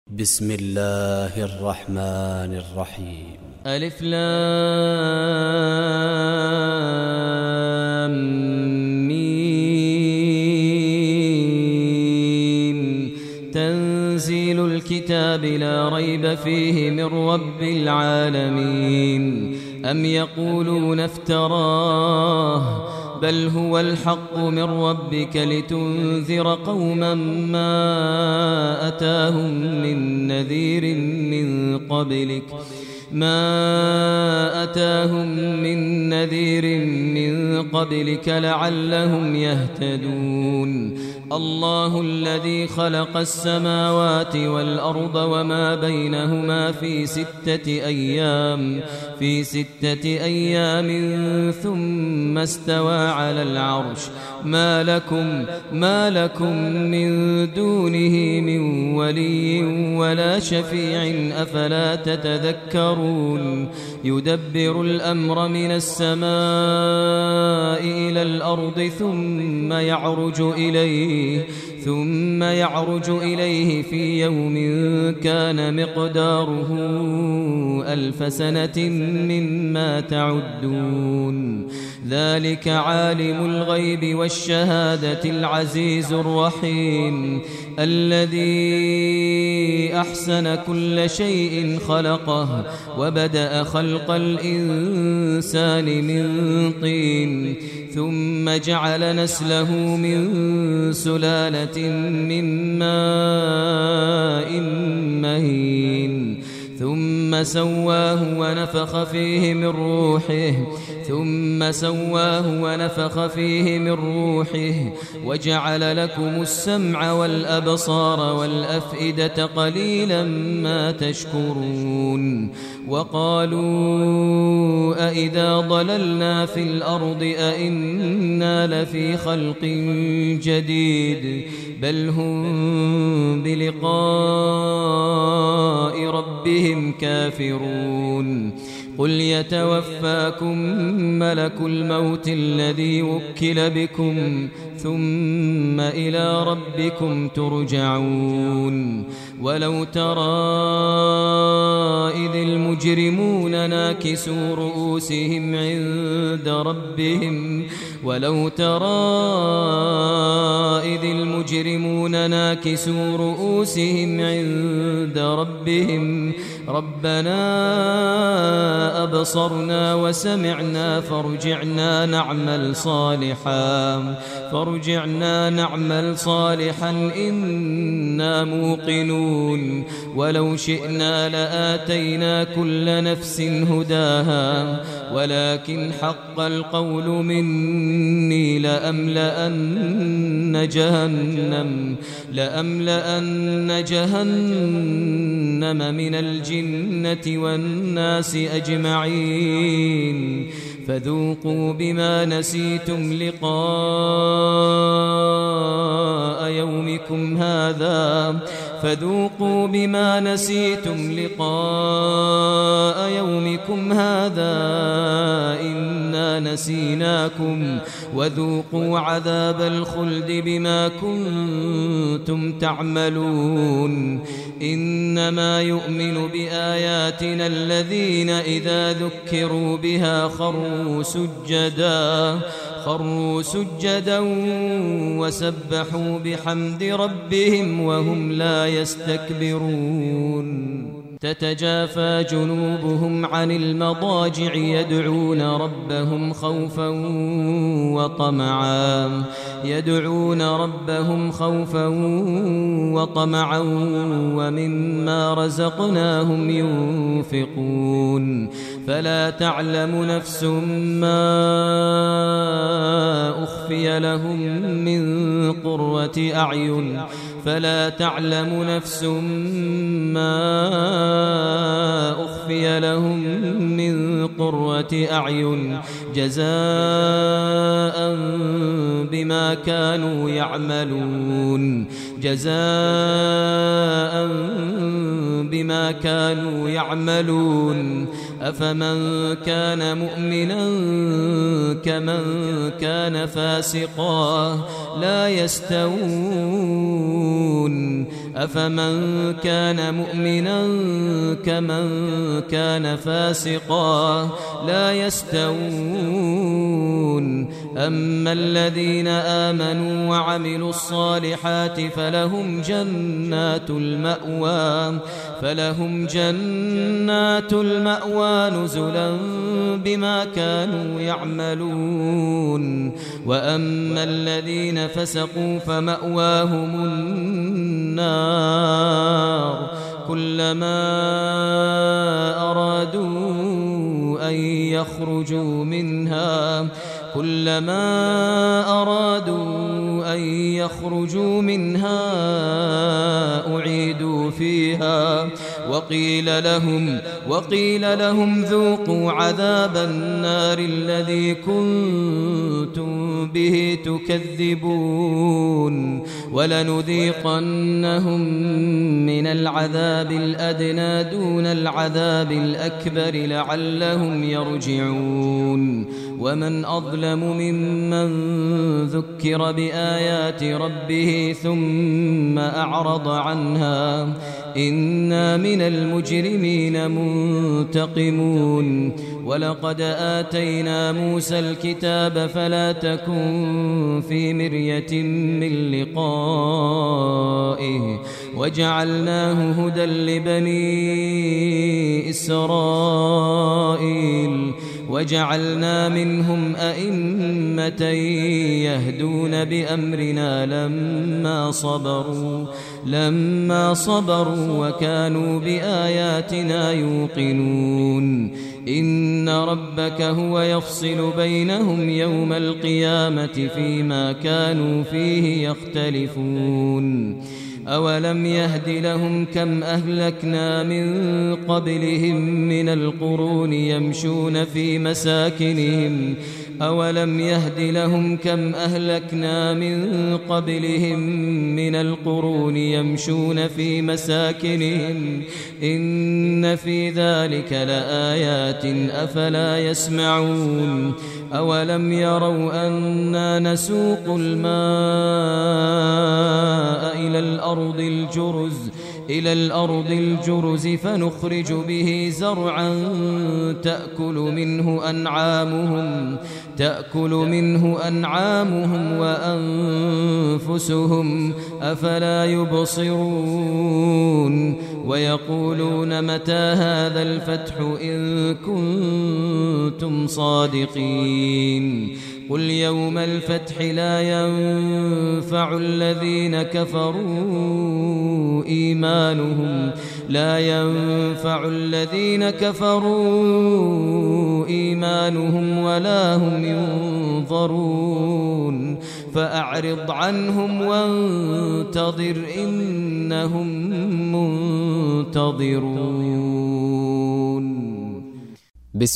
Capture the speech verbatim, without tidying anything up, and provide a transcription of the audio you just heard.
بسم الله الرحمن الرحيم. ألف لام ميم. تنزيل الكتاب لا ريب فيه من رب العالمين. أم يقولون افتراه بل هو الحق من ربك لتنذر قوما ما أتاهم من نذير من قبلك ما أتاهم من نذير من قبلك لعلهم يهتدون. الله الذي خلق السماوات والأرض وما بينهما في ستة أيام في ستة أيام ثم استوى على العرش. ما لكم ما لكم من دونه من ولي ولا شفيع أفلا تتذكرون. يدبر الأمر من السماء إلى الأرض ثم يعرج إليه ثم يعرج إليه في يوم كان مقداره ألف سنة مما تعدون. ذلك عالم الغيب والشهادة العزيز الرحيم الذي أحسن كل شيء خلقه وبدأ خلق الإنسان من طين ثم جعل نسله من سلالة من ماء مهين ثم سواه ونفخ فيه من روحه ثم سواه ونفخ فيه من روحه وجعل لكم السمع والأبصار والأفئدة قليلا ما تشكرون. وقالوا أئذا ضللنا في الأرض أئنا لفي خلق جديد بل هم بلقاء ربهم كافرون. قل يتوفاكم ملك الموت الذي وكل بكم ثم إلى ربكم ترجعون. ولو ترى إذ المجرمون ناكسوا رؤوسهم عند ربهم ولو ترى إذ المجرمون ناكسوا رؤوسهم عند ربهم ربنا أبصرنا وسمعنا فارجعنا نعمل صالحا فارجعنا نعمل صالحا إنا موقنون. ولو شئنا لآتينا كل نفس هداها ولكن حق القول مني لأملأن جهنم لأملأن جهنم من الجنة والناس أجمعين. فذوقوا بما نسيتم لقاء يومكم هذا فذوقوا بما نسيتم لقاء يومكم هذا إنا نسيناكم وذوقوا عذاب الخلد بما كنتم تعملون. إنما يؤمن بآياتنا الذين إذا ذكروا بها خروا سجدا خروا سجدا وسبحوا بحمد ربهم وهم لا يستكبرون. تتجافى جنوبهم عن المضاجع يدعون ربهم خوفا وطمعا يدعون ربهم خوفا وطمعا ومما رزقناهم ينفقون. فلا تعلم نفس ما أخفي لهم من قرة أعين فلا تعلم نفس ما أخفي لهم من قرة أعين جزاء بما كانوا يعملون جزاء بما كانوا يعملون. أفمن كان مؤمنا كمن كان فاسقا لا يستوون أفمن كان مؤمنا كمن كان فاسقا لا يستوون أما الذين آمنوا وعملوا الصالحات فلهم جنات المأوى فلهم جنات المأوى نزلا بما كانوا يعملون وأما الذين فسقوا فمأواهم النار كلما أرادوا أن يخرجوا منها كلما أرادوا أن يخرجوا منها أعيدوا فيها وقيل لهم وقيل لهم ذوقوا عذاب النار الذي كنتم به تكذبون ولنذيقنهم من العذاب الأدنى دون العذاب الأكبر لعلهم يرجعون ومن أظلم ممن ذكر بآيات ربه ثم أعرض عنها إنا من المجرمين منتقمون ولقد آتينا موسى الكتاب فلا تكن في مرية من لقائه وجعلناه هدى لبني إسرائيل وجعلنا منهم أئمة يهدون بأمرنا لما صبروا لما صبروا وكانوا بآياتنا يوقنون إن ربك هو يفصل بينهم يوم القيامة فيما كانوا فيه يختلفون أولم يهد لهم كم أهلكنا من قبلهم من القرون يمشون في مساكنهم أولم يهد لهم كم أهلكنا من قبلهم من القرون يمشون في مساكنهم إن في ذلك لآيات أفلا يسمعون أولم يروا أنا نسوق الماء إلى الأرض الجرز إلى الأرض الجرز فنخرج به زرعا تأكل منه أنعامهم تأكل منه أنعامهم وأنفسهم أفلا يبصرون ويقولون متى هذا الفتح إن كنتم صادقين قل يوم الفتح لا ينفع الذين كفروا إيمانهم لا ينفع الذين كفروا إيمانهم ولا هم ينظرون فأعرض عنهم وانتظر إنهم منتظرون